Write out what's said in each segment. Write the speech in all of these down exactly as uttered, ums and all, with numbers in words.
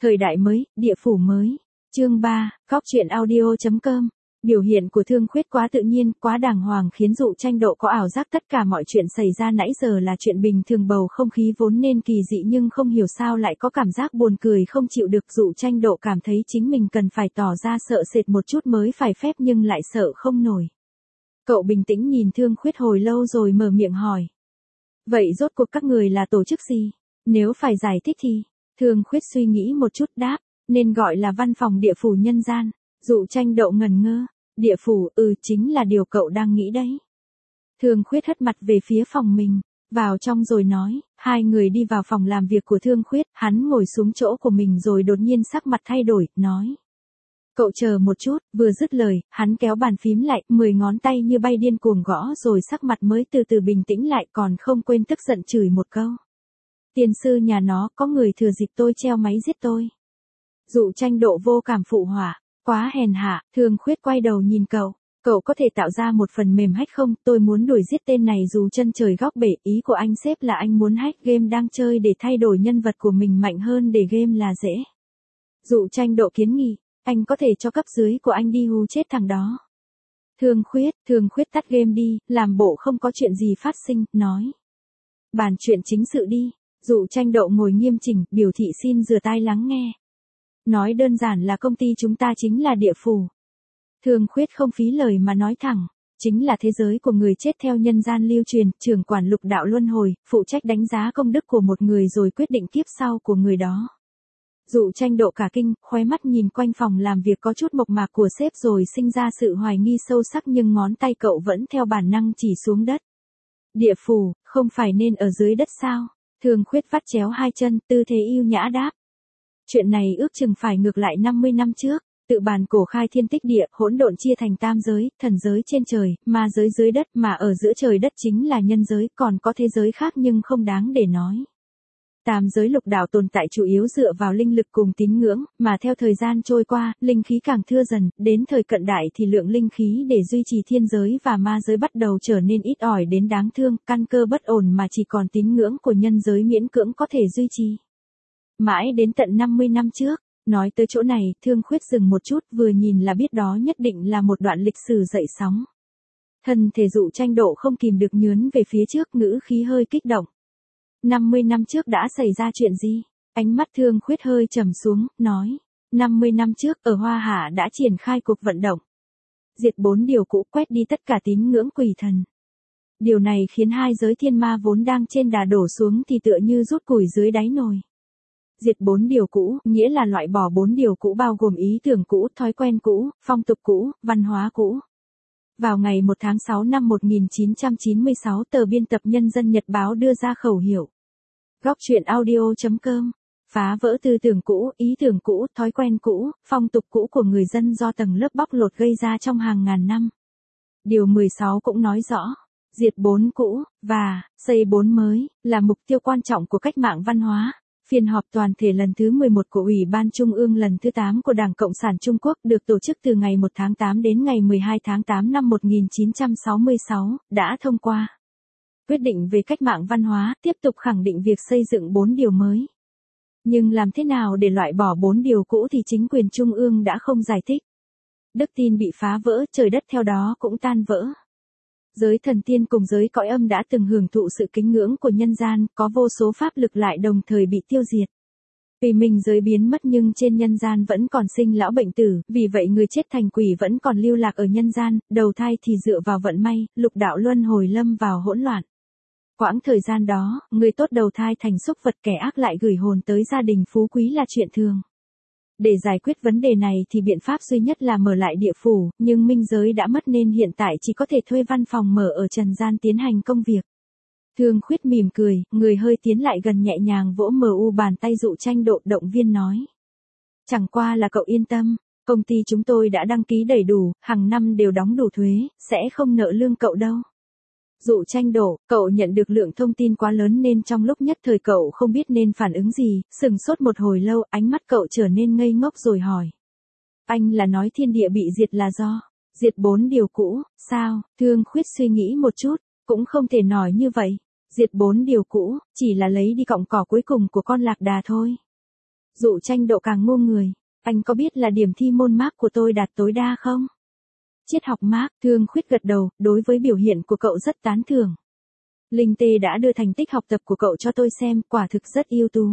Thời đại mới, địa phủ mới. Chương ba, Góc truyện audio.com. Biểu hiện của Thương Khuyết quá tự nhiên, quá đàng hoàng khiến Dụ Tranh Độ có ảo giác tất cả mọi chuyện xảy ra nãy giờ là chuyện bình thường, bầu không khí vốn nên kỳ dị nhưng không hiểu sao lại có cảm giác buồn cười không chịu được. Dụ Tranh Độ cảm thấy chính mình cần phải tỏ ra sợ sệt một chút mới phải phép nhưng lại sợ không nổi. Cậu bình tĩnh nhìn Thương Khuyết hồi lâu rồi mở miệng hỏi. Vậy rốt cuộc các người là tổ chức gì? Nếu phải giải thích thì... Thương Khuyết suy nghĩ một chút đáp, nên gọi là văn phòng địa phủ nhân gian. Dụ Tranh Độ ngần ngơ, địa phủ, ừ chính là điều cậu đang nghĩ đấy. Thương Khuyết hất mặt về phía phòng mình, vào trong rồi nói, hai người đi vào phòng làm việc của Thương Khuyết, hắn ngồi xuống chỗ của mình rồi đột nhiên sắc mặt thay đổi, nói. Cậu chờ một chút, vừa dứt lời, hắn kéo bàn phím lại, mười ngón tay như bay điên cuồng gõ rồi sắc mặt mới từ từ bình tĩnh lại còn không quên tức giận chửi một câu. Tiền sư nhà nó, có người thừa dịp tôi treo máy giết tôi. Dụ Tranh Độ vô cảm phụ họa, quá hèn hạ. Thương Khuyết quay đầu nhìn cậu, cậu có thể tạo ra một phần mềm hack không? Tôi muốn đuổi giết tên này dù chân trời góc bể. Ý của anh sếp là anh muốn hack game đang chơi để thay đổi nhân vật của mình mạnh hơn để game là dễ. Dụ Tranh Độ kiến nghị, anh có thể cho cấp dưới của anh đi hù chết thằng đó. Thương Khuyết, Thương Khuyết tắt game đi, làm bộ không có chuyện gì phát sinh, nói. Bàn chuyện chính sự đi. Dụ Tranh Độ ngồi nghiêm chỉnh, biểu thị xin rửa tai lắng nghe. Nói đơn giản là công ty chúng ta chính là địa phủ. Thương Khuyết không phí lời mà nói thẳng, chính là thế giới của người chết theo nhân gian lưu truyền, trưởng quản lục đạo luân hồi, phụ trách đánh giá công đức của một người rồi quyết định kiếp sau của người đó. Dụ Tranh Độ cả kinh, khóe mắt nhìn quanh phòng làm việc có chút mộc mạc của sếp rồi sinh ra sự hoài nghi sâu sắc nhưng ngón tay cậu vẫn theo bản năng chỉ xuống đất. Địa phủ, không phải nên ở dưới đất sao? Thương Khuyết vắt chéo hai chân, tư thế yêu nhã đáp. Chuyện này ước chừng phải ngược lại năm mươi năm trước, tự bàn cổ khai thiên tích địa, hỗn độn chia thành tam giới, thần giới trên trời, ma giới dưới đất, mà ở giữa trời đất chính là nhân giới, còn có thế giới khác nhưng không đáng để nói. Tam giới lục đạo tồn tại chủ yếu dựa vào linh lực cùng tín ngưỡng, mà theo thời gian trôi qua, linh khí càng thưa dần, đến thời cận đại thì lượng linh khí để duy trì thiên giới và ma giới bắt đầu trở nên ít ỏi đến đáng thương, căn cơ bất ổn mà chỉ còn tín ngưỡng của nhân giới miễn cưỡng có thể duy trì. Mãi đến tận năm mươi năm trước, nói tới chỗ này, Thương Khuyết dừng một chút, vừa nhìn là biết đó nhất định là một đoạn lịch sử dậy sóng. Thân thể Dụ Tranh Độ không kìm được nhướn về phía trước, ngữ khí hơi kích động. năm mươi năm trước đã xảy ra chuyện gì? Ánh mắt Thương Khuyết hơi trầm xuống, nói. năm mươi năm trước, ở Hoa Hạ đã triển khai cuộc vận động. Diệt bốn điều cũ, quét đi tất cả tín ngưỡng quỷ thần. Điều này khiến hai giới thiên ma vốn đang trên đà đổ xuống thì tựa như rút củi dưới đáy nồi. Diệt bốn điều cũ, nghĩa là loại bỏ bốn điều cũ bao gồm ý tưởng cũ, thói quen cũ, phong tục cũ, văn hóa cũ. Vào ngày một tháng sáu năm một nghìn chín trăm chín mươi sáu, tờ biên tập Nhân dân Nhật báo đưa ra khẩu hiệu. Góc truyện audio.com. Phá vỡ tư tưởng cũ, ý tưởng cũ, thói quen cũ, phong tục cũ của người dân do tầng lớp bóc lột gây ra trong hàng ngàn năm. Điều mười sáu cũng nói rõ, diệt bốn cũ, và xây bốn mới, là mục tiêu quan trọng của cách mạng văn hóa. Phiên họp toàn thể lần thứ mười một của Ủy ban Trung ương lần thứ tám của Đảng Cộng sản Trung Quốc được tổ chức từ ngày một tháng tám đến ngày mười hai tháng tám năm một nghìn chín trăm sáu mươi sáu, đã thông qua quyết định về cách mạng văn hóa, tiếp tục khẳng định việc xây dựng bốn điều mới. Nhưng làm thế nào để loại bỏ bốn điều cũ thì chính quyền Trung ương đã không giải thích. Đức tin bị phá vỡ, trời đất theo đó cũng tan vỡ. Giới thần tiên cùng giới cõi âm đã từng hưởng thụ sự kính ngưỡng của nhân gian, có vô số pháp lực lại đồng thời bị tiêu diệt. Vì mình giới biến mất nhưng trên nhân gian vẫn còn sinh lão bệnh tử, vì vậy người chết thành quỷ vẫn còn lưu lạc ở nhân gian, đầu thai thì dựa vào vận may, lục đạo luân hồi lâm vào hỗn loạn. Quãng thời gian đó, người tốt đầu thai thành súc vật, kẻ ác lại gửi hồn tới gia đình phú quý là chuyện thường. Để giải quyết vấn đề này thì biện pháp duy nhất là mở lại địa phủ, nhưng minh giới đã mất nên hiện tại chỉ có thể thuê văn phòng mở ở trần gian tiến hành công việc. Thương Khuyết mỉm cười, người hơi tiến lại gần nhẹ nhàng vỗ mờ u bàn tay Dụ Tranh Độ, động viên nói. Chẳng qua là cậu yên tâm, công ty chúng tôi đã đăng ký đầy đủ, hàng năm đều đóng đủ thuế, sẽ không nợ lương cậu đâu. Dụ Tranh Độ, cậu nhận được lượng thông tin quá lớn nên trong lúc nhất thời cậu không biết nên phản ứng gì, sừng sốt một hồi lâu, ánh mắt cậu trở nên ngây ngốc rồi hỏi. Anh là nói thiên địa bị diệt là do diệt bốn điều cũ, sao? Thương Khuyết suy nghĩ một chút, cũng không thể nói như vậy. Diệt bốn điều cũ, chỉ là lấy đi cọng cỏ cuối cùng của con lạc đà thôi. Dụ Tranh Độ càng ngu người. Anh có biết là điểm thi môn Math của tôi đạt tối đa không? Triết học Math, Thương Khuyết gật đầu, đối với biểu hiện của cậu rất tán thưởng. Linh Tê đã đưa thành tích học tập của cậu cho tôi xem, quả thực rất ưu tú.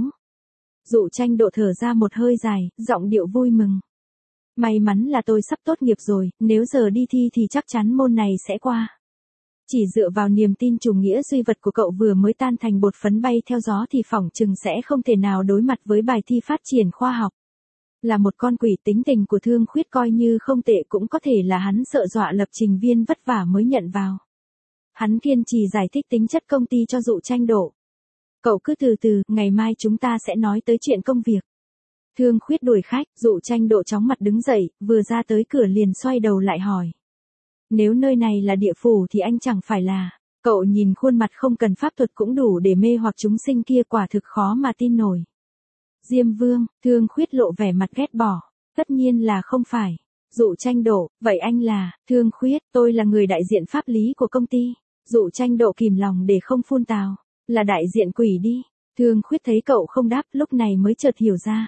Dụ Tranh Độ thở ra một hơi dài, giọng điệu vui mừng. May mắn là tôi sắp tốt nghiệp rồi, nếu giờ đi thi thì chắc chắn môn này sẽ qua. Chỉ dựa vào niềm tin chủ nghĩa duy vật của cậu vừa mới tan thành bột phấn bay theo gió thì phỏng chừng sẽ không thể nào đối mặt với bài thi phát triển khoa học. Là một con quỷ, tính tình của Thương Khuyết coi như không tệ, cũng có thể là hắn sợ dọa lập trình viên vất vả mới nhận vào. Hắn kiên trì giải thích tính chất công ty cho Dụ Tranh Độ. Cậu cứ từ từ, ngày mai chúng ta sẽ nói tới chuyện công việc. Thương Khuyết đuổi khách, Dụ Tranh Độ chóng mặt đứng dậy, vừa ra tới cửa liền xoay đầu lại hỏi. Nếu nơi này là địa phủ thì anh chẳng phải là... Cậu nhìn khuôn mặt không cần pháp thuật cũng đủ để mê hoặc chúng sinh kia, quả thực khó mà tin nổi. Diêm Vương, Thương Khuyết lộ vẻ mặt ghét bỏ. Tất nhiên là không phải. Dụ Tranh Độ, vậy anh là... Thương Khuyết, tôi là người đại diện pháp lý của công ty. Dụ Tranh Độ kìm lòng để không phun tào. Là đại diện quỷ đi. Thương Khuyết thấy cậu không đáp, lúc này mới chợt hiểu ra.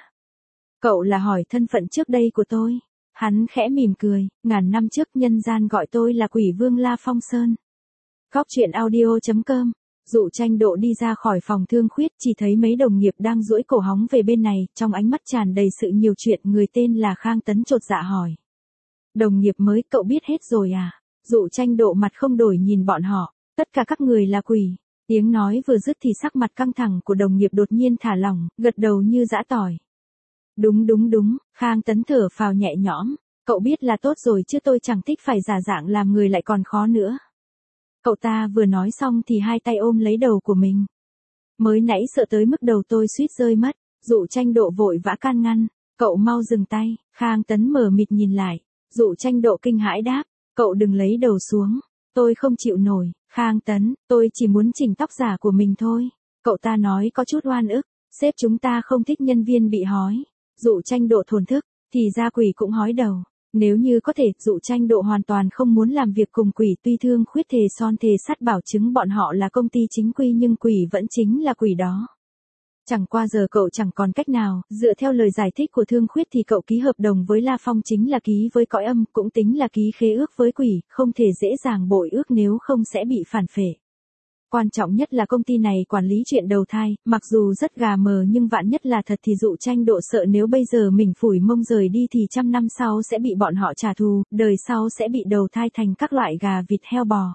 Cậu là hỏi thân phận trước đây của tôi. Hắn khẽ mỉm cười, ngàn năm trước nhân gian gọi tôi là Quỷ Vương La Phong Sơn. Góc truyện audio chấm com. Dụ Tranh Độ đi ra khỏi phòng Thương Khuyết, chỉ thấy mấy đồng nghiệp đang duỗi cổ hóng về bên này, trong ánh mắt tràn đầy sự nhiều chuyện. Người tên là Khang Tấn chột dạ hỏi. Đồng nghiệp mới, cậu biết hết rồi à? Dụ Tranh Độ mặt không đổi nhìn bọn họ. Tất cả các người là quỷ. Tiếng nói vừa dứt thì sắc mặt căng thẳng của đồng nghiệp đột nhiên thả lỏng, gật đầu như giã tỏi. Đúng đúng đúng, Khang Tấn thở phào nhẹ nhõm. Cậu biết là tốt rồi chứ, tôi chẳng thích phải giả dạng làm người lại còn khó nữa. Cậu ta vừa nói xong thì hai tay ôm lấy đầu của mình. Mới nãy sợ tới mức đầu tôi suýt rơi mất. Dụ Tranh Độ vội vã can ngăn. Cậu mau dừng tay. Khang Tấn mờ mịt nhìn lại. Dụ Tranh Độ kinh hãi đáp. Cậu đừng lấy đầu xuống. Tôi không chịu nổi. Khang Tấn, tôi chỉ muốn chỉnh tóc giả của mình thôi. Cậu ta nói có chút oan ức. Sếp chúng ta không thích nhân viên bị hói. Dụ Tranh Độ thổn thức. Thì ra quỷ cũng hói đầu. Nếu như có thể, Dụ Tranh Độ hoàn toàn không muốn làm việc cùng quỷ. Tuy Thương Khuyết thề son thề sắt bảo chứng bọn họ là công ty chính quy, nhưng quỷ vẫn chính là quỷ đó. Chẳng qua giờ cậu chẳng còn cách nào. Dựa theo lời giải thích của Thương Khuyết thì cậu ký hợp đồng với La Phong chính là ký với cõi âm, cũng tính là ký khế ước với quỷ, không thể dễ dàng bội ước, nếu không sẽ bị phản phệ. Quan trọng nhất là công ty này quản lý chuyện đầu thai, mặc dù rất gà mờ nhưng vạn nhất là thật thì Dụ Tranh Độ sợ nếu bây giờ mình phủi mông rời đi thì trăm năm sau sẽ bị bọn họ trả thù, đời sau sẽ bị đầu thai thành các loại gà vịt heo bò.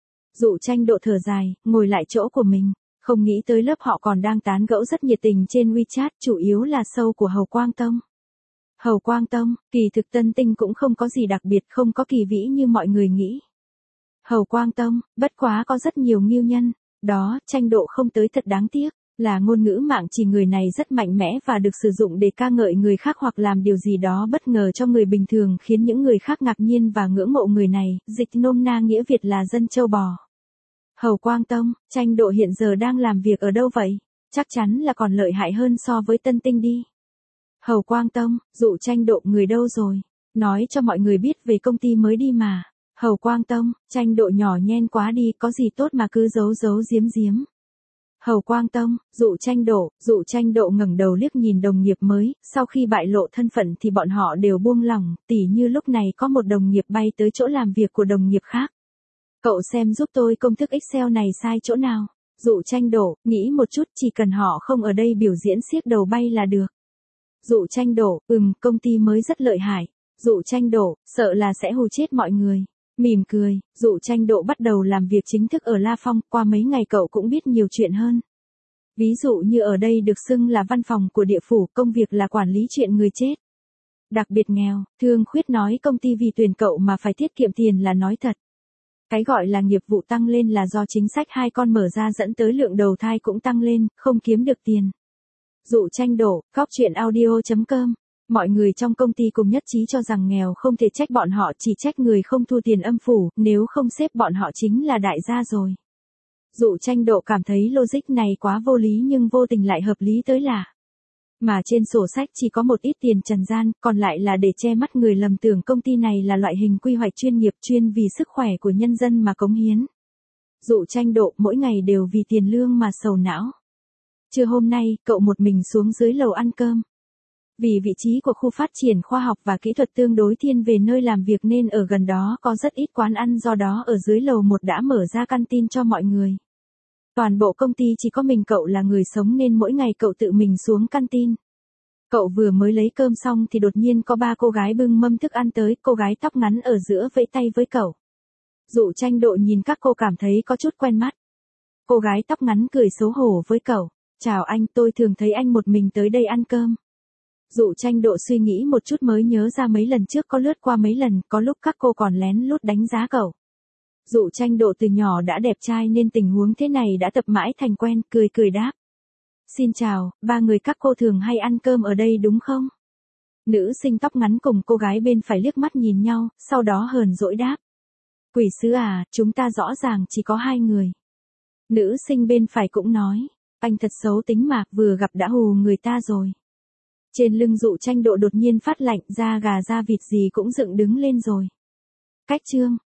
Dụ Tranh Độ thở dài, ngồi lại chỗ của mình, không nghĩ tới lớp họ còn đang tán gẫu rất nhiệt tình trên WeChat, chủ yếu là show của Hầu Quang Tông. Hầu Quang Tông, kỳ thực Tân Tinh cũng không có gì đặc biệt, không có kỳ vĩ như mọi người nghĩ. Hầu Quang Tông, bất quá có rất nhiều nghiêu nhân, đó, Tranh Độ không tới thật đáng tiếc, là ngôn ngữ mạng chỉ người này rất mạnh mẽ và được sử dụng để ca ngợi người khác hoặc làm điều gì đó bất ngờ cho người bình thường, khiến những người khác ngạc nhiên và ngưỡng mộ người này, dịch nôm na nghĩa Việt là dân châu bò. Hầu Quang Tông, Tranh Độ hiện giờ đang làm việc ở đâu vậy? Chắc chắn là còn lợi hại hơn so với Tân Tinh đi. Hầu Quang Tông, Dụ Tranh Độ người đâu rồi? Nói cho mọi người biết về công ty mới đi mà. Hầu Quang Tông, Tranh Độ nhỏ nhen quá đi, có gì tốt mà cứ giấu giấu giếm giếm. Hầu Quang Tông, Dụ Tranh Độ, Dụ Tranh Độ ngẩng đầu liếc nhìn đồng nghiệp mới, sau khi bại lộ thân phận thì bọn họ đều buông lỏng, tỉ như lúc này có một đồng nghiệp bay tới chỗ làm việc của đồng nghiệp khác. Cậu xem giúp tôi công thức Excel này sai chỗ nào. Dụ Tranh Độ, nghĩ một chút, chỉ cần họ không ở đây biểu diễn xiếc đầu bay là được. Dụ Tranh Độ, ừm, công ty mới rất lợi hại. Dụ Tranh Độ, sợ là sẽ hù chết mọi người. Mỉm cười, Dụ Tranh Độ bắt đầu làm việc chính thức ở La Phong, qua mấy ngày cậu cũng biết nhiều chuyện hơn. Ví dụ như ở đây được xưng là văn phòng của địa phủ, công việc là quản lý chuyện người chết. Đặc biệt nghèo, Thương Khuyết nói công ty vì tuyển cậu mà phải tiết kiệm tiền là nói thật. Cái gọi là nghiệp vụ tăng lên là do chính sách hai con mở ra dẫn tới lượng đầu thai cũng tăng lên, không kiếm được tiền. Dụ Tranh Độ, góc truyện audio chấm com. Mọi người trong công ty cùng nhất trí cho rằng nghèo không thể trách bọn họ, chỉ trách người không thu tiền âm phủ, nếu không xếp bọn họ chính là đại gia rồi. Dụ Tranh Độ cảm thấy logic này quá vô lý nhưng vô tình lại hợp lý tới lạ. Mà trên sổ sách chỉ có một ít tiền trần gian, còn lại là để che mắt người lầm tưởng công ty này là loại hình quy hoạch chuyên nghiệp chuyên vì sức khỏe của nhân dân mà cống hiến. Dụ Tranh Độ mỗi ngày đều vì tiền lương mà sầu não. Trưa hôm nay, cậu một mình xuống dưới lầu ăn cơm. Vì vị trí của khu phát triển khoa học và kỹ thuật tương đối thiên về nơi làm việc nên ở gần đó có rất ít quán ăn, do đó ở dưới lầu một đã mở ra canteen cho mọi người. Toàn bộ công ty chỉ có mình cậu là người sống nên mỗi ngày cậu tự mình xuống canteen. Cậu vừa mới lấy cơm xong thì đột nhiên có ba cô gái bưng mâm thức ăn tới, cô gái tóc ngắn ở giữa vẫy tay với cậu. Dụ Tranh Độ nhìn các cô cảm thấy có chút quen mắt. Cô gái tóc ngắn cười xấu hổ với cậu. Chào anh, tôi thường thấy anh một mình tới đây ăn cơm. Dụ Tranh Độ suy nghĩ một chút mới nhớ ra mấy lần trước có lướt qua mấy lần, có lúc các cô còn lén lút đánh giá cậu. Dụ Tranh Độ từ nhỏ đã đẹp trai nên tình huống thế này đã tập mãi thành quen, cười cười đáp. Xin chào, ba người các cô thường hay ăn cơm ở đây đúng không? Nữ sinh tóc ngắn cùng cô gái bên phải liếc mắt nhìn nhau, sau đó hờn dỗi đáp. Quỷ sứ à, chúng ta rõ ràng chỉ có hai người. Nữ sinh bên phải cũng nói, anh thật xấu tính mà, vừa gặp đã hù người ta rồi. Trên lưng Dụ Tranh Độ đột nhiên phát lạnh, da gà da vịt gì cũng dựng đứng lên rồi. Cách chương